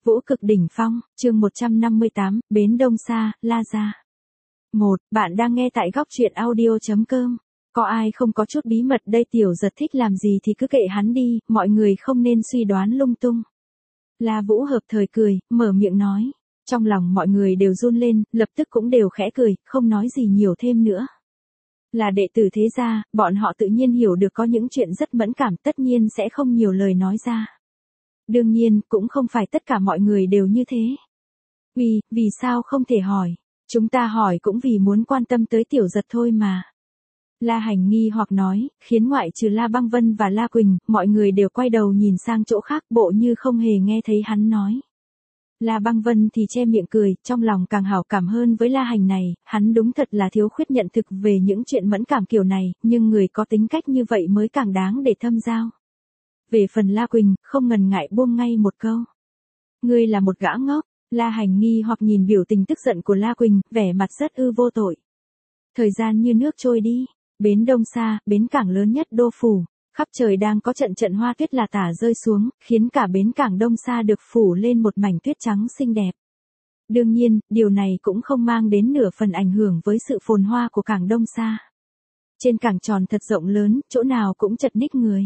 Vũ cực đỉnh phong, chương 158, Bến Đông Sa, La Gia. 1. Bạn đang nghe tại góc truyện audio.com. Có ai không có chút bí mật đây, Tiểu Giật thích làm gì thì cứ kệ hắn đi, mọi người không nên suy đoán lung tung. La Vũ hợp thời cười, mở miệng nói. Trong lòng mọi người đều run lên, lập tức cũng đều khẽ cười, không nói gì nhiều thêm nữa. Là đệ tử thế gia, bọn họ tự nhiên hiểu được có những chuyện rất mẫn cảm, tất nhiên sẽ không nhiều lời nói ra. Đương nhiên, cũng không phải tất cả mọi người đều như thế. Vì sao không thể hỏi? Chúng ta hỏi cũng vì muốn quan tâm tới Tiểu Giật thôi mà. La Hành nghi hoặc nói, khiến ngoại trừ La Băng Vân và La Quỳnh, mọi người đều quay đầu nhìn sang chỗ khác, bộ như không hề nghe thấy hắn nói. La Băng Vân thì che miệng cười, trong lòng càng hảo cảm hơn với La Hành này, hắn đúng thật là thiếu khuyết nhận thực về những chuyện mẫn cảm kiểu này, nhưng người có tính cách như vậy mới càng đáng để thâm giao. Về phần La Quỳnh, không ngần ngại buông ngay một câu. Ngươi là một gã ngốc. La Hành nghi hoặc nhìn biểu tình tức giận của La Quỳnh, vẻ mặt rất vô tội. Thời gian như nước trôi đi, bến Đông Sa, bến cảng lớn nhất đô phủ, khắp trời đang có trận hoa tuyết là tả rơi xuống, khiến cả bến cảng Đông Sa được phủ lên một mảnh tuyết trắng xinh đẹp. Đương nhiên, điều này cũng không mang đến nửa phần ảnh hưởng với sự phồn hoa của cảng Đông Sa. Trên cảng tròn thật rộng lớn, chỗ nào cũng chật ních người.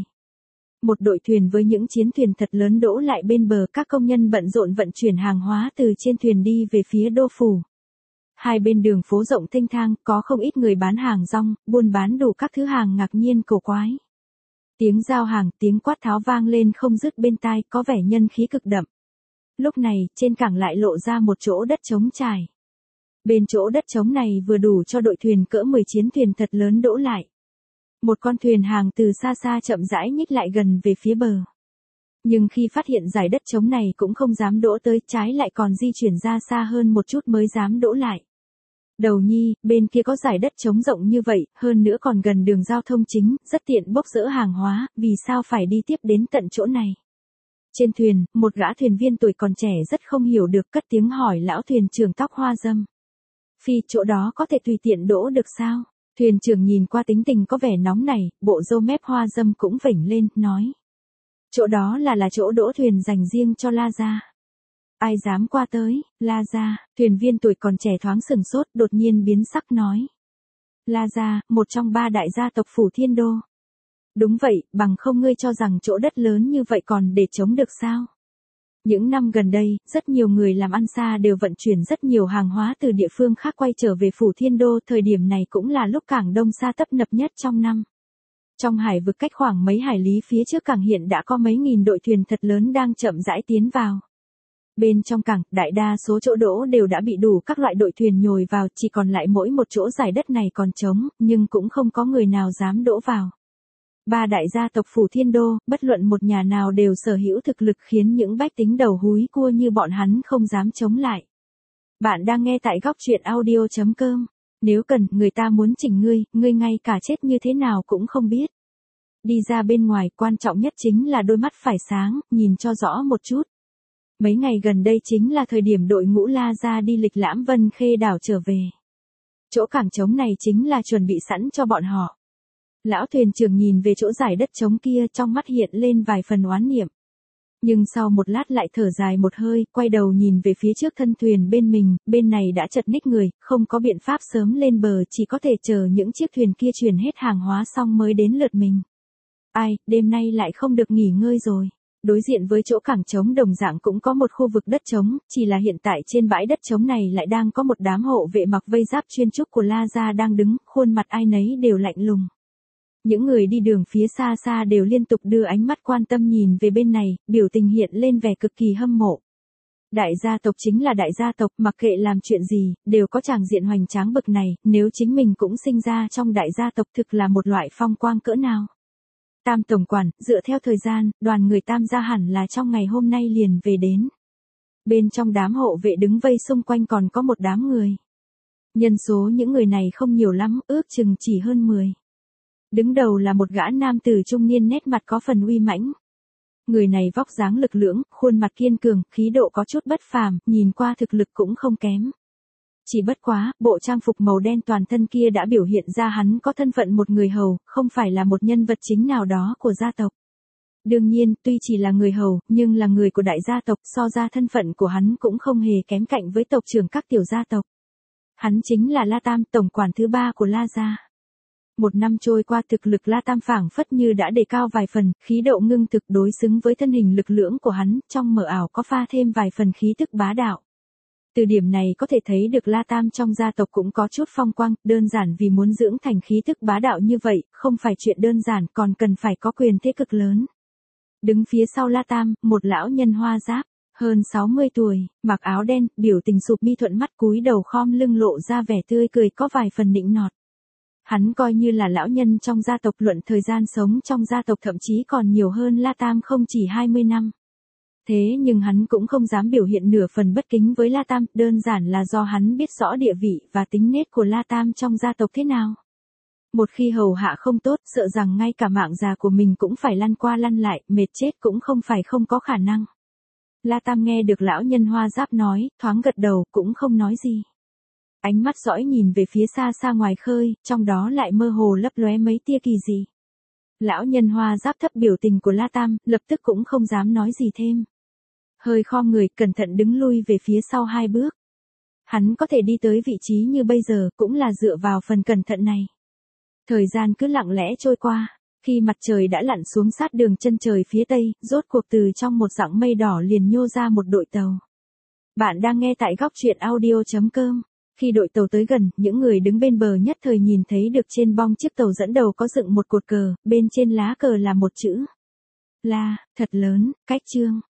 Một đội thuyền với những chiến thuyền thật lớn đỗ lại bên bờ, các công nhân bận rộn vận chuyển hàng hóa từ trên thuyền đi về phía đô phủ. Hai bên đường phố rộng thênh thang, có không ít người bán hàng rong, buôn bán đủ các thứ hàng ngạc nhiên cổ quái. Tiếng giao hàng, tiếng quát tháo vang lên không dứt bên tai, có vẻ nhân khí cực đậm. Lúc này, trên cảng lại lộ ra một chỗ đất trống trải. Bên chỗ đất trống này vừa đủ cho đội thuyền cỡ 10 chiến thuyền thật lớn đỗ lại. Một con thuyền hàng từ xa xa chậm rãi nhích lại gần về phía bờ. Nhưng khi phát hiện dải đất trống này cũng không dám đỗ tới, trái lại còn di chuyển ra xa hơn một chút mới dám đỗ lại. Đầu nhi, bên kia có dải đất trống rộng như vậy, hơn nữa còn gần đường giao thông chính, rất tiện bốc dỡ hàng hóa, vì sao phải đi tiếp đến tận chỗ này? Trên thuyền, một gã thuyền viên tuổi còn trẻ rất không hiểu được cất tiếng hỏi lão thuyền trưởng tóc hoa râm. Phi, chỗ đó có thể tùy tiện đỗ được sao? Thuyền trưởng nhìn qua tính tình có vẻ nóng này, bộ râu mép hoa râm cũng vểnh lên, nói. Chỗ đó là chỗ đỗ thuyền dành riêng cho La Gia. Ai dám qua tới, La Gia, thuyền viên tuổi còn trẻ thoáng sừng sốt, đột nhiên biến sắc nói. La Gia, một trong 3 đại gia tộc Phủ Thiên Đô. Đúng vậy, bằng không ngươi cho rằng chỗ đất lớn như vậy còn để chống được sao? Những năm gần đây, rất nhiều người làm ăn xa đều vận chuyển rất nhiều hàng hóa từ địa phương khác quay trở về Phủ Thiên Đô, thời điểm này cũng là lúc cảng Đông Sa tấp nập nhất trong năm. Trong hải vực cách khoảng mấy hải lý phía trước cảng hiện đã có mấy nghìn đội thuyền thật lớn đang chậm rãi tiến vào. Bên trong cảng, đại đa số chỗ đỗ đều đã bị đủ các loại đội thuyền nhồi vào, chỉ còn lại mỗi một chỗ dải đất này còn trống, nhưng cũng không có người nào dám đỗ vào. 3 đại gia tộc Phủ Thiên Đô, bất luận một nhà nào đều sở hữu thực lực khiến những bách tính đầu húi cua như bọn hắn không dám chống lại. Bạn đang nghe tại góc truyện audio.com. Nếu cần, người ta muốn chỉnh ngươi ngay cả chết như thế nào cũng không biết. Đi ra bên ngoài, quan trọng nhất chính là đôi mắt phải sáng, nhìn cho rõ một chút. Mấy ngày gần đây chính là thời điểm đội ngũ La Gia đi lịch lãm Vân Khê đảo trở về. Chỗ cảng trống này chính là chuẩn bị sẵn cho bọn họ. Lão thuyền trưởng nhìn về chỗ dải đất trống kia, trong mắt hiện lên vài phần oán niệm. Nhưng sau một lát lại thở dài một hơi, quay đầu nhìn về phía trước thân thuyền bên mình, bên này đã chật ních người, không có biện pháp sớm lên bờ, chỉ có thể chờ những chiếc thuyền kia chuyển hết hàng hóa xong mới đến lượt mình. Ai, đêm nay lại không được nghỉ ngơi rồi. Đối diện với chỗ cảng trống đồng dạng cũng có một khu vực đất trống, chỉ là hiện tại trên bãi đất trống này lại đang có một đám hộ vệ mặc vây giáp chuyên trúc của La Gia đang đứng, khuôn mặt ai nấy đều lạnh lùng. Những người đi đường phía xa xa đều liên tục đưa ánh mắt quan tâm nhìn về bên này, biểu tình hiện lên vẻ cực kỳ hâm mộ. Đại gia tộc chính là đại gia tộc, mặc kệ làm chuyện gì, đều có tràng diện hoành tráng bậc này, nếu chính mình cũng sinh ra trong đại gia tộc thực là một loại phong quang cỡ nào. Tam tổng quản, dựa theo thời gian, đoàn người Tam gia hẳn là trong ngày hôm nay liền về đến. Bên trong đám hộ vệ đứng vây xung quanh còn có một đám người. Nhân số những người này không nhiều lắm, ước chừng chỉ hơn 10. Đứng đầu là một gã nam tử trung niên nét mặt có phần uy mãnh. Người này vóc dáng lực lưỡng, khuôn mặt kiên cường, khí độ có chút bất phàm, nhìn qua thực lực cũng không kém. Chỉ bất quá, bộ trang phục màu đen toàn thân kia đã biểu hiện ra hắn có thân phận một người hầu, không phải là một nhân vật chính nào đó của gia tộc. Đương nhiên, tuy chỉ là người hầu, nhưng là người của đại gia tộc, so ra thân phận của hắn cũng không hề kém cạnh với tộc trưởng các tiểu gia tộc. Hắn chính là La Tam, tổng quản thứ 3 của La gia. Một năm trôi qua, thực lực La Tam phảng phất như đã đề cao vài phần, khí độ ngưng thực đối xứng với thân hình lực lưỡng của hắn, trong mờ ảo có pha thêm vài phần khí tức bá đạo. Từ điểm này có thể thấy được La Tam trong gia tộc cũng có chút phong quang, đơn giản vì muốn dưỡng thành khí tức bá đạo như vậy, không phải chuyện đơn giản, còn cần phải có quyền thế cực lớn. Đứng phía sau La Tam, một lão nhân hoa giáp, hơn 60 tuổi, mặc áo đen, biểu tình sụp mi thuận mắt, cúi đầu khom lưng lộ ra vẻ tươi cười có vài phần nịnh nọt. Hắn coi như là lão nhân trong gia tộc, luận thời gian sống trong gia tộc thậm chí còn nhiều hơn La Tam không chỉ 20 năm. Thế nhưng hắn cũng không dám biểu hiện nửa phần bất kính với La Tam, đơn giản là do hắn biết rõ địa vị và tính nết của La Tam trong gia tộc thế nào. Một khi hầu hạ không tốt, sợ rằng ngay cả mạng già của mình cũng phải lăn qua lăn lại, mệt chết cũng không phải không có khả năng. La Tam nghe được lão nhân hoa giáp nói, thoáng gật đầu, cũng không nói gì. Ánh mắt dõi nhìn về phía xa xa ngoài khơi, trong đó lại mơ hồ lấp lóe mấy tia kỳ dị. Lão nhân hoa giáp thấp biểu tình của La Tam, lập tức cũng không dám nói gì thêm. Hơi khom người, cẩn thận đứng lui về phía sau 2 bước. Hắn có thể đi tới vị trí như bây giờ, cũng là dựa vào phần cẩn thận này. Thời gian cứ lặng lẽ trôi qua, khi mặt trời đã lặn xuống sát đường chân trời phía tây, rốt cuộc từ trong một dặng mây đỏ liền nhô ra một đội tàu. Bạn đang nghe tại góc truyện audio.com. Khi đội tàu tới gần, những người đứng bên bờ nhất thời nhìn thấy được trên bong chiếc tàu dẫn đầu có dựng một cột cờ, bên trên lá cờ là một chữ La, thật lớn, cách chương.